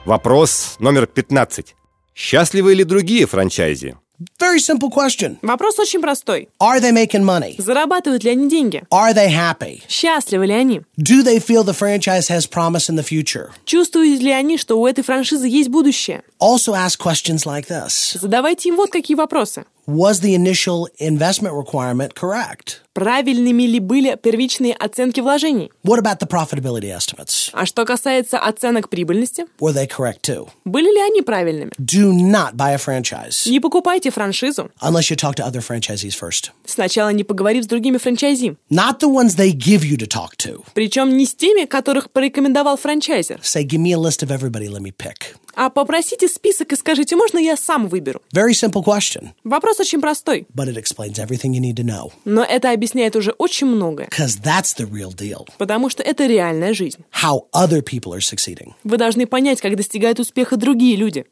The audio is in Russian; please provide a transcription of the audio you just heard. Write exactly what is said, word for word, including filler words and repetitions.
Вопрос номер пятнадцать. Счастливы ли другие франчайзи? Very simple question. Вопрос очень простой. Are they making money? Зарабатывают ли они деньги? Are they happy? Счастливы ли они? Do they feel the franchise has promise in the future? Чувствуют ли они, что у этой франшизы есть будущее? Also ask questions like this. Задавайте им вот какие вопросы. Was the initial investment requirement correct? Правильными ли были первичные оценки вложений? What about the profitability estimates? А что касается оценок прибыльности, Were they correct too? были ли они правильными? Do not buy a franchise Не покупайте франшизу, unless you talk to other franchisees first. сначала не поговорив с другими франчайзи. Not the ones they give you to talk to. Причем не с теми, которых порекомендовал франчайзер. Say, give me a list of everybody, let me pick. А попросите список и скажите, можно я сам выберу? Very simple question, Вопрос очень простой, but it explains everything you need to know. но это объясняет уже очень многое, Because that's the real deal. потому что это реальная жизнь. How other people are succeeding. Вы должны понять, как достигают успеха другие люди.